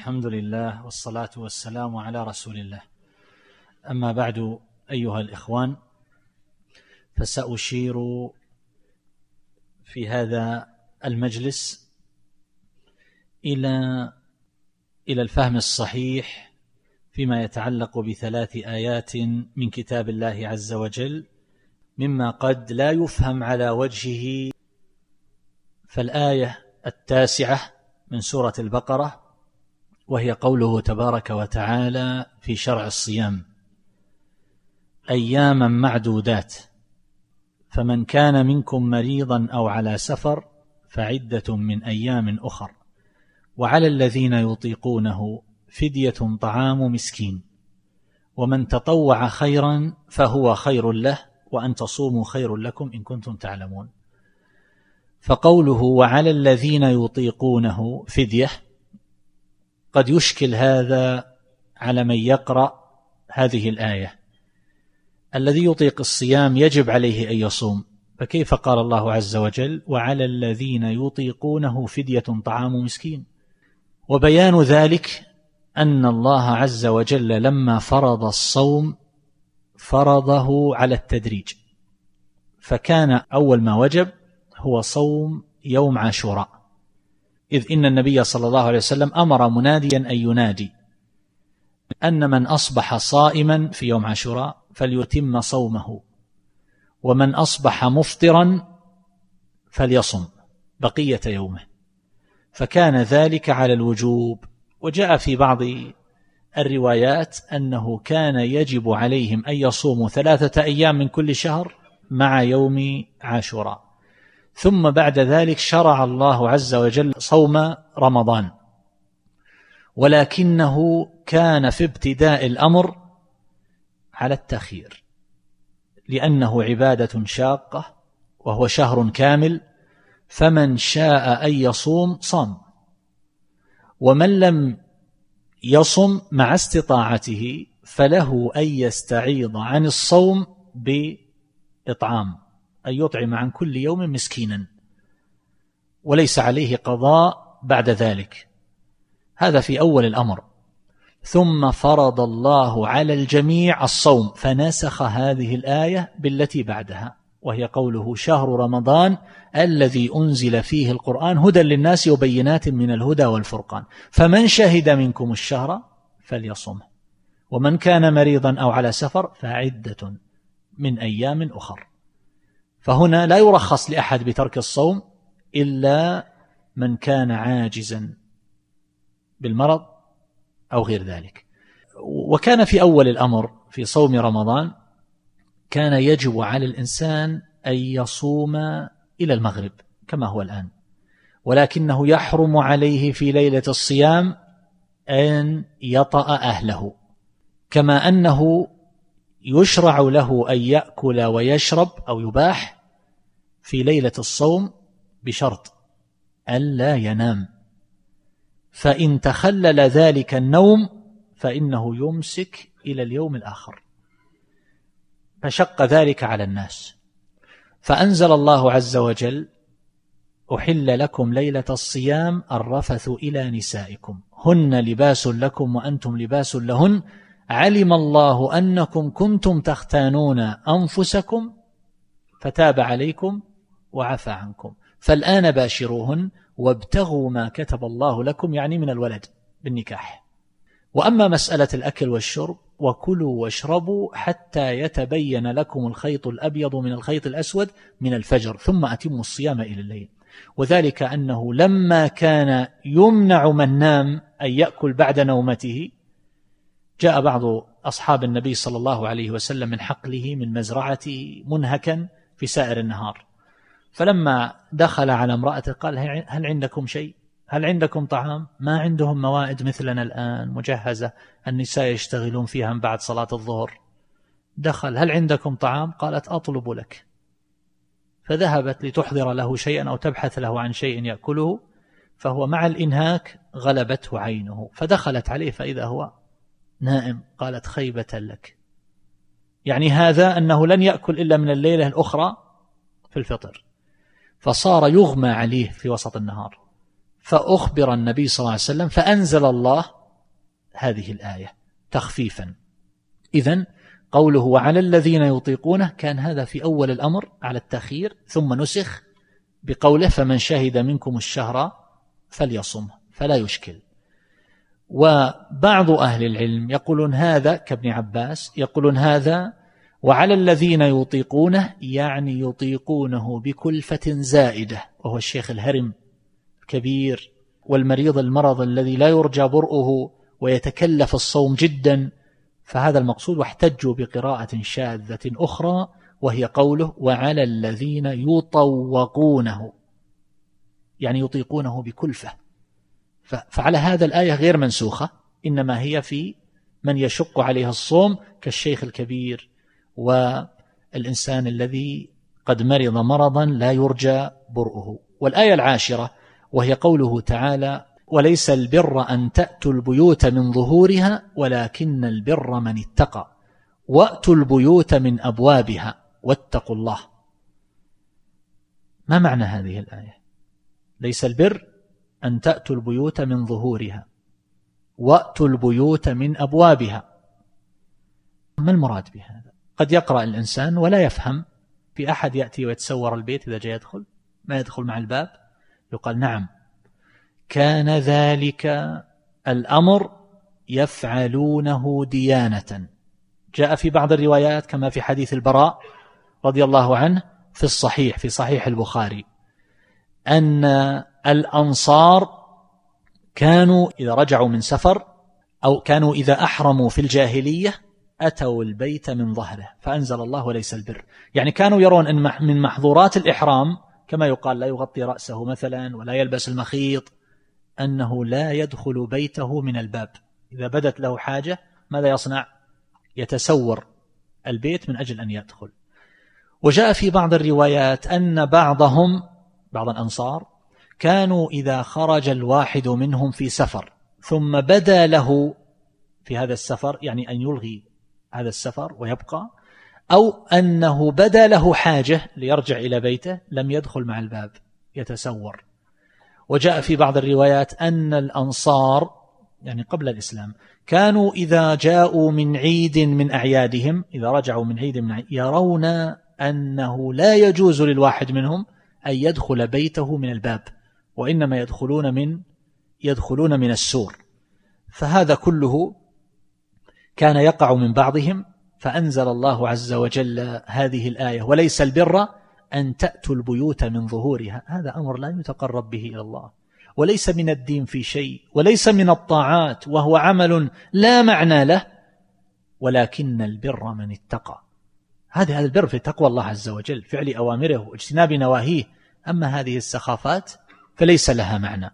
الحمد لله والصلاة والسلام على رسول الله. أما بعد أيها الإخوان، فسأشير في هذا المجلس إلى الفهم الصحيح فيما يتعلق بثلاث آيات من كتاب الله عز وجل مما قد لا يفهم على وجهه. فالآية 9 من سورة البقرة، وهي قوله تبارك وتعالى في شرع الصيام: أياما معدودات، فمن كان منكم مريضا أو على سفر فعدة من أيام أخر، وعلى الذين يطيقونه فدية طعام مسكين، ومن تطوع خيرا فهو خير له، وأن تصوموا خير لكم إن كنتم تعلمون. فقوله وعلى الذين يطيقونه فدية قد يشكل هذا على من يقرأ هذه الآية. الذي يطيق الصيام يجب عليه أن يصوم، فكيف قال الله عز وجل وعلى الذين يطيقونه فدية طعام مسكين؟ وبيان ذلك أن الله عز وجل لما فرض الصوم فرضه على التدريج، فكان أول ما وجب هو صوم يوم عاشوراء، إذ إن النبي صلى الله عليه وسلم أمر مناديا أن ينادي أن من أصبح صائما في يوم عاشوراء فليتم صومه، ومن أصبح مفطرا فليصم بقية يومه، فكان ذلك على الوجوب. وجاء في بعض الروايات أنه كان يجب عليهم أن يصوموا 3 أيام من كل شهر مع يوم عاشوراء. ثم بعد ذلك شرع الله عز وجل صوم رمضان، ولكنه كان في ابتداء الأمر على التأخير، لأنه عبادة شاقة وهو شهر كامل، فمن شاء أن يصوم صام، ومن لم يصم مع استطاعته فله أن يستعيض عن الصوم بإطعام، أن يطعم عن كل يوم مسكينا، وليس عليه قضاء بعد ذلك. هذا في أول الأمر. ثم فرض الله على الجميع الصوم، فنسخ هذه الآية بالتي بعدها، وهي قوله شهر رمضان الذي أنزل فيه القرآن هدى للناس وبينات من الهدى والفرقان، فمن شهد منكم الشهر فليصمه، ومن كان مريضا أو على سفر فعدة من أيام أخر. فهنا لا يرخص لأحد بترك الصوم إلا من كان عاجزا بالمرض أو غير ذلك. وكان في أول الأمر في صوم رمضان كان يجب على الإنسان أن يصوم إلى المغرب كما هو الآن، ولكنه يحرم عليه في ليلة الصيام أن يطأ أهله، كما أنه يشرع له أن يأكل ويشرب أو يباح في ليلة الصوم بشرط ألا ينام، فإن تخلل ذلك النوم فإنه يمسك إلى اليوم الآخر، فشق ذلك على الناس. فأنزل الله عز وجل أحل لكم ليلة الصيام الرفث إلى نسائكم هن لباس لكم وأنتم لباس لهن علم الله أنكم كنتم تختانون أنفسكم فتاب عليكم وعفى عنكم، فالآن باشروهن وابتغوا ما كتب الله لكم، يعني من الولد بالنكاح. وأما مسألة الأكل والشرب وكلوا واشربوا حتى يتبين لكم الخيط الأبيض من الخيط الأسود من الفجر ثم أتموا الصيام إلى الليل، وذلك أنه لما كان يمنع من نام أن يأكل بعد نومته، جاء بعض أصحاب النبي صلى الله عليه وسلم من حقله من مزرعته منهكا في سائر النهار، فلما دخل على امرأته قال هل عندكم شيء؟ هل عندكم طعام؟ ما عندهم موائد مثلنا الآن مجهزة النساء يشتغلون فيها من بعد صلاة الظهر. دخل هل عندكم طعام؟ قالت أطلب لك، فذهبت لتحضر له شيئا أو تبحث له عن شيء يأكله، فهو مع الإنهاك غلبته عينه، فدخلت عليه فإذا هو نائم. قالت خيبة لك، يعني هذا أنه لن يأكل إلا من الليلة الأخرى في الفطر، فصار يغمى عليه في وسط النهار، فأخبر النبي صلى الله عليه وسلم فأنزل الله هذه الآية تخفيفا. إذن قوله وعلى الذين يطيقونه كان هذا في أول الأمر على التأخير، ثم نسخ بقوله فمن شهد منكم الشهر فليصمه، فلا يشكل. وبعض أهل العلم يقولون هذا كابن عباس، يقولون هذا وعلى الذين يطيقونه يعني يطيقونه بكلفة زائدة، وهو الشيخ الهرم كبير والمريض المرض الذي لا يرجى برؤه ويتكلف الصوم جدا، فهذا المقصود. واحتجوا بقراءة شاذة أخرى وهي قوله وعلى الذين يطوقونه، يعني يطيقونه بكلفة. فعلى هذا الآية غير منسوخة، إنما هي في من يشق عليه الصوم كالشيخ الكبير والإنسان الذي قد مرض مرضا لا يرجى برؤه. والآية العاشرة وهي قوله تعالى وليس البر أن تأتوا البيوت من ظهورها ولكن البر من اتقى وأتوا البيوت من أبوابها واتقوا الله. ما معنى هذه الآية؟ ليس البر أن تأتوا البيوت من ظهورها وأتوا البيوت من أبوابها. ما المراد بهذا؟ قد يقرأ الإنسان ولا يفهم، في أحد يأتي ويتسور البيت إذا جاء يدخل ما يدخل مع الباب، يقال نعم كان ذلك الأمر يفعلونه ديانة. جاء في بعض الروايات كما في حديث البراء رضي الله عنه في الصحيح في صحيح البخاري أن الأنصار كانوا إذا رجعوا من سفر أو كانوا إذا أحرموا في الجاهلية أتوا البيت من ظهره، فأنزل الله وليس البر. يعني كانوا يرون أن من محظورات الإحرام كما يقال لا يغطي رأسه مثلا ولا يلبس المخيط، أنه لا يدخل بيته من الباب. إذا بدت له حاجة ماذا يصنع؟ يتسور البيت من أجل أن يدخل. وجاء في بعض الروايات أن بعض الأنصار كانوا إذا خرج الواحد منهم في سفر ثم بدا له في هذا السفر، يعني أن يلغي هذا السفر ويبقى، أو أنه بدا له حاجة ليرجع إلى بيته، لم يدخل مع الباب يتسور. وجاء في بعض الروايات أن الأنصار يعني قبل الإسلام كانوا إذا جاءوا من عيد من أعيادهم، إذا رجعوا من عيد يرون أنه لا يجوز للواحد منهم أن يدخل بيته من الباب، وإنما يدخلون من السور. فهذا كله كان يقع من بعضهم، فأنزل الله عز وجل هذه الآية وليس البر أن تأتوا البيوت من ظهورها. هذا أمر لا يتقرب به إلى الله، وليس من الدين في شيء، وليس من الطاعات، وهو عمل لا معنى له، ولكن البر من اتقى. هذا البر في تقوى الله عز وجل، فعل أوامره واجتناب نواهيه. أما هذه السخافات فليس لها معنى،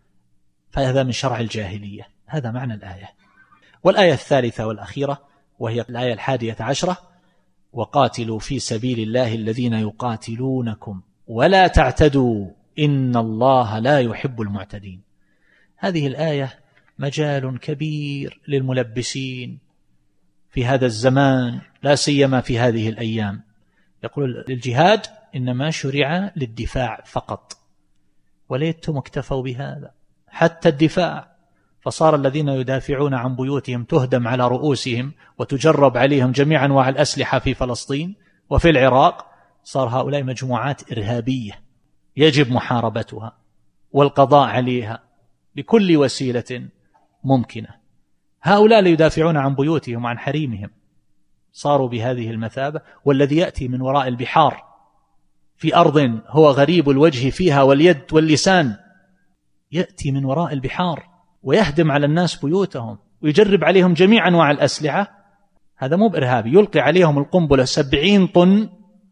فهذا من شرع الجاهلية. هذا معنى الآية. والآية الثالثة والأخيرة وهي الآية 11 وقاتلوا في سبيل الله الذين يقاتلونكم ولا تعتدوا إن الله لا يحب المعتدين. هذه الآية مجال كبير للملبسين في هذا الزمان، لا سيما في هذه الأيام. يقول الجهاد إنما شرع للدفاع فقط، وليتم اكتفوا بهذا حتى الدفاع، فصار الذين يدافعون عن بيوتهم تهدم على رؤوسهم وتجرب عليهم جميع أنواع الأسلحة في فلسطين وفي العراق. صار هؤلاء مجموعات إرهابية يجب محاربتها والقضاء عليها بكل وسيلة ممكنة. هؤلاء اللي يدافعون عن بيوتهم وعن حريمهم صاروا بهذه المثابة. والذي يأتي من وراء البحار في أرض هو غريب الوجه فيها واليد واللسان، يأتي من وراء البحار ويهدم على الناس بيوتهم ويجرب عليهم جميع أنواع الأسلحة، هذا مو بإرهابي. يلقي عليهم القنبلة 70 طن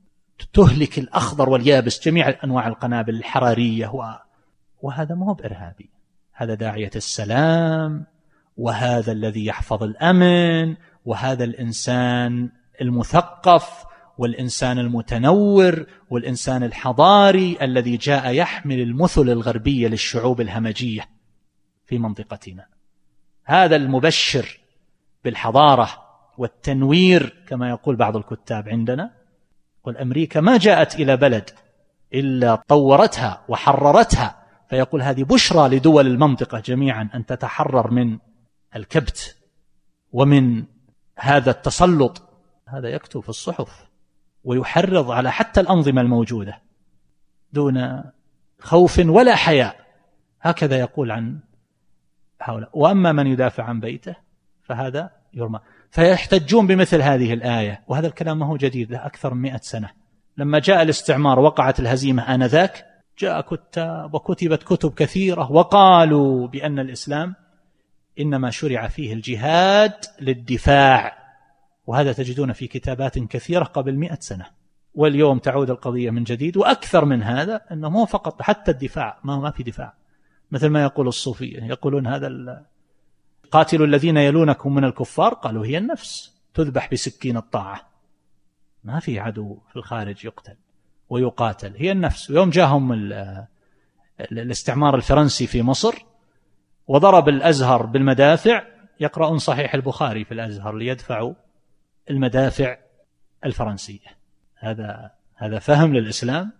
تهلك الأخضر واليابس، جميع أنواع القنابل الحرارية، وهذا مو بإرهابي. هذا داعية السلام، وهذا الذي يحفظ الأمن، وهذا الإنسان المثقف والإنسان المتنور والإنسان الحضاري الذي جاء يحمل المثل الغربية للشعوب الهمجية في منطقتنا. هذا المبشر بالحضارة والتنوير كما يقول بعض الكتاب عندنا. والأمريكا ما جاءت إلى بلد إلا طورتها وحررتها، فيقول هذه بشرى لدول المنطقة جميعا أن تتحرر من الكبت ومن هذا التسلط. هذا يكتب في الصحف ويحرض على حتى الأنظمة الموجودة دون خوف ولا حياء. هكذا يقول عن هؤلاء. وأما من يدافع عن بيته فهذا يرمى. فيحتجون بمثل هذه الآية، وهذا الكلام ما هو جديد، له أكثر من 100 سنة. لما جاء الاستعمار وقعت الهزيمة آنذاك، جاء كتاب وكتبت كتب كثيرة وقالوا بأن الإسلام إنما شرع فيه الجهاد للدفاع، وهذا تجدون في كتابات كثيرة قبل 100 سنة. واليوم تعود القضية من جديد، وأكثر من هذا أنه مو فقط حتى الدفاع، ما في دفاع، مثل ما يقول الصوفية، يقولون هذا قاتلوا الذين يلونكم من الكفار، قالوا هي النفس تذبح بسكين الطاعة، ما في عدو في الخارج يقتل ويقاتل، هي النفس. ويوم جاءهم الاستعمار الفرنسي في مصر وضرب الأزهر بالمدافع، يقرؤون صحيح البخاري في الأزهر ليدفعوا المدافع الفرنسية. هذا فهم للإسلام.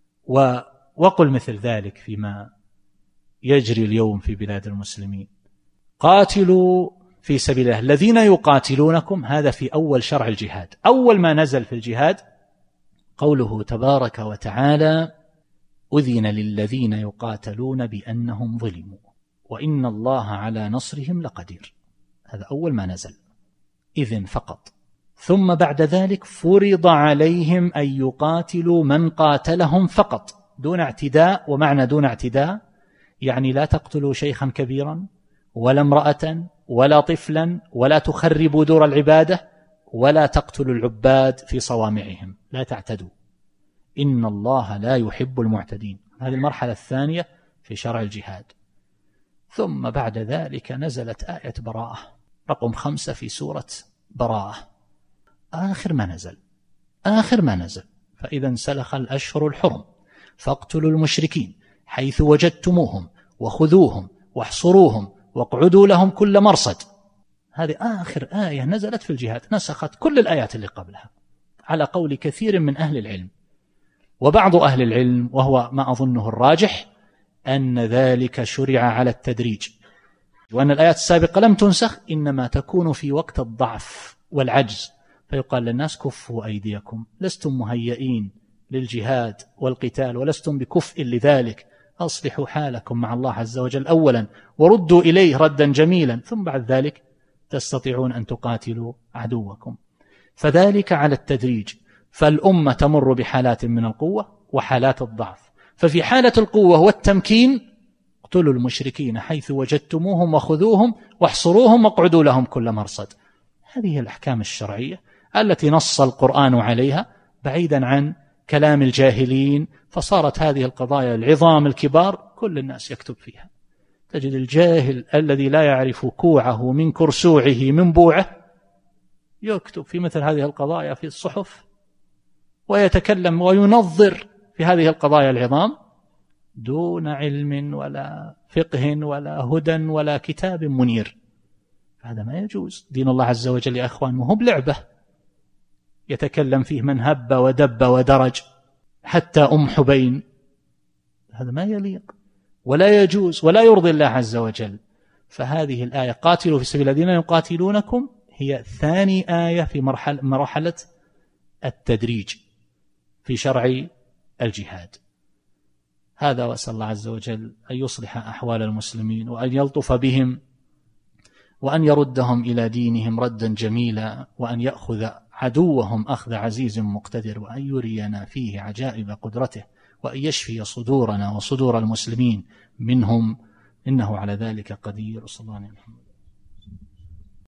وقل مثل ذلك فيما يجري اليوم في بلاد المسلمين. قاتلوا في سبيل الله الذين يقاتلونكم، هذا في أول شرع الجهاد. أول ما نزل في الجهاد قوله تبارك وتعالى أذن للذين يقاتلون بأنهم ظلموا وإن الله على نصرهم لقدير. هذا أول ما نزل، إذن فقط. ثم بعد ذلك فرض عليهم أن يقاتلوا من قاتلهم فقط دون اعتداء. ومعنى دون اعتداء يعني لا تقتلوا شيخا كبيرا ولا امرأة ولا طفلا، ولا تخربوا دور العبادة، ولا تقتلوا العباد في صوامعهم، لا تعتدوا، إن الله لا يحب المعتدين. هذه المرحلة الثانية في شرع الجهاد. ثم بعد ذلك نزلت آية براءة رقم 5 في سورة براءة، آخر ما نزل. فإذا انسلخ الأشهر الحرم فاقتلوا المشركين حيث وجدتموهم وخذوهم واحصروهم واقعدوا لهم كل مرصد. هذه آخر آية نزلت في الجهاد، نسخت كل الآيات اللي قبلها على قول كثير من أهل العلم. وبعض أهل العلم، وهو ما أظنه الراجح، أن ذلك شرع على التدريج، وأن الآيات السابقة لم تنسخ، إنما تكون في وقت الضعف والعجز، فيقال للناس كفوا أيديكم، لستم مهيئين للجهاد والقتال ولستم بكفء لذلك، أصلحوا حالكم مع الله عز وجل أولا وردوا إليه ردا جميلا، ثم بعد ذلك تستطيعون أن تقاتلوا عدوكم. فذلك على التدريج. فالأمة تمر بحالات من القوة وحالات الضعف، ففي حالة القوة والتمكين اقتلوا المشركين حيث وجدتموهم وخذوهم واحصروهم واقعدوا لهم كل مرصد. هذه الأحكام الشرعية التي نص القرآن عليها بعيدا عن كلام الجاهلين، فصارت هذه القضايا العظام الكبار كل الناس يكتب فيها. تجد الجاهل الذي لا يعرف كوعه من كرسوعه من بوعه يكتب في مثل هذه القضايا في الصحف ويتكلم وينظر في هذه القضايا العظام دون علم ولا فقه ولا هدى ولا كتاب منير. هذا ما يجوز. دين الله عز وجل يا أخوان ما هو بلعبة يتكلم فيه من هب ودب ودرج حتى حبين. هذا ما يليق ولا يجوز ولا يرضي الله عز وجل. فهذه الآية قاتلوا في سبيل الذين يقاتلونكم هي ثاني آية في مرحلة التدريج في شرع الجهاد. هذا، وأسأل الله عز وجل أن يصلح أحوال المسلمين وأن يلطف بهم وأن يردهم إلى دينهم ردا جميلا، وأن يأخذ عدوهم أخذ عزيز مقتدر، وأن يرينا فيه عجائب قدرته، وأن يشفي صدورنا وصدور المسلمين منهم، إنه على ذلك قدير. صلى الله عليه وسلم.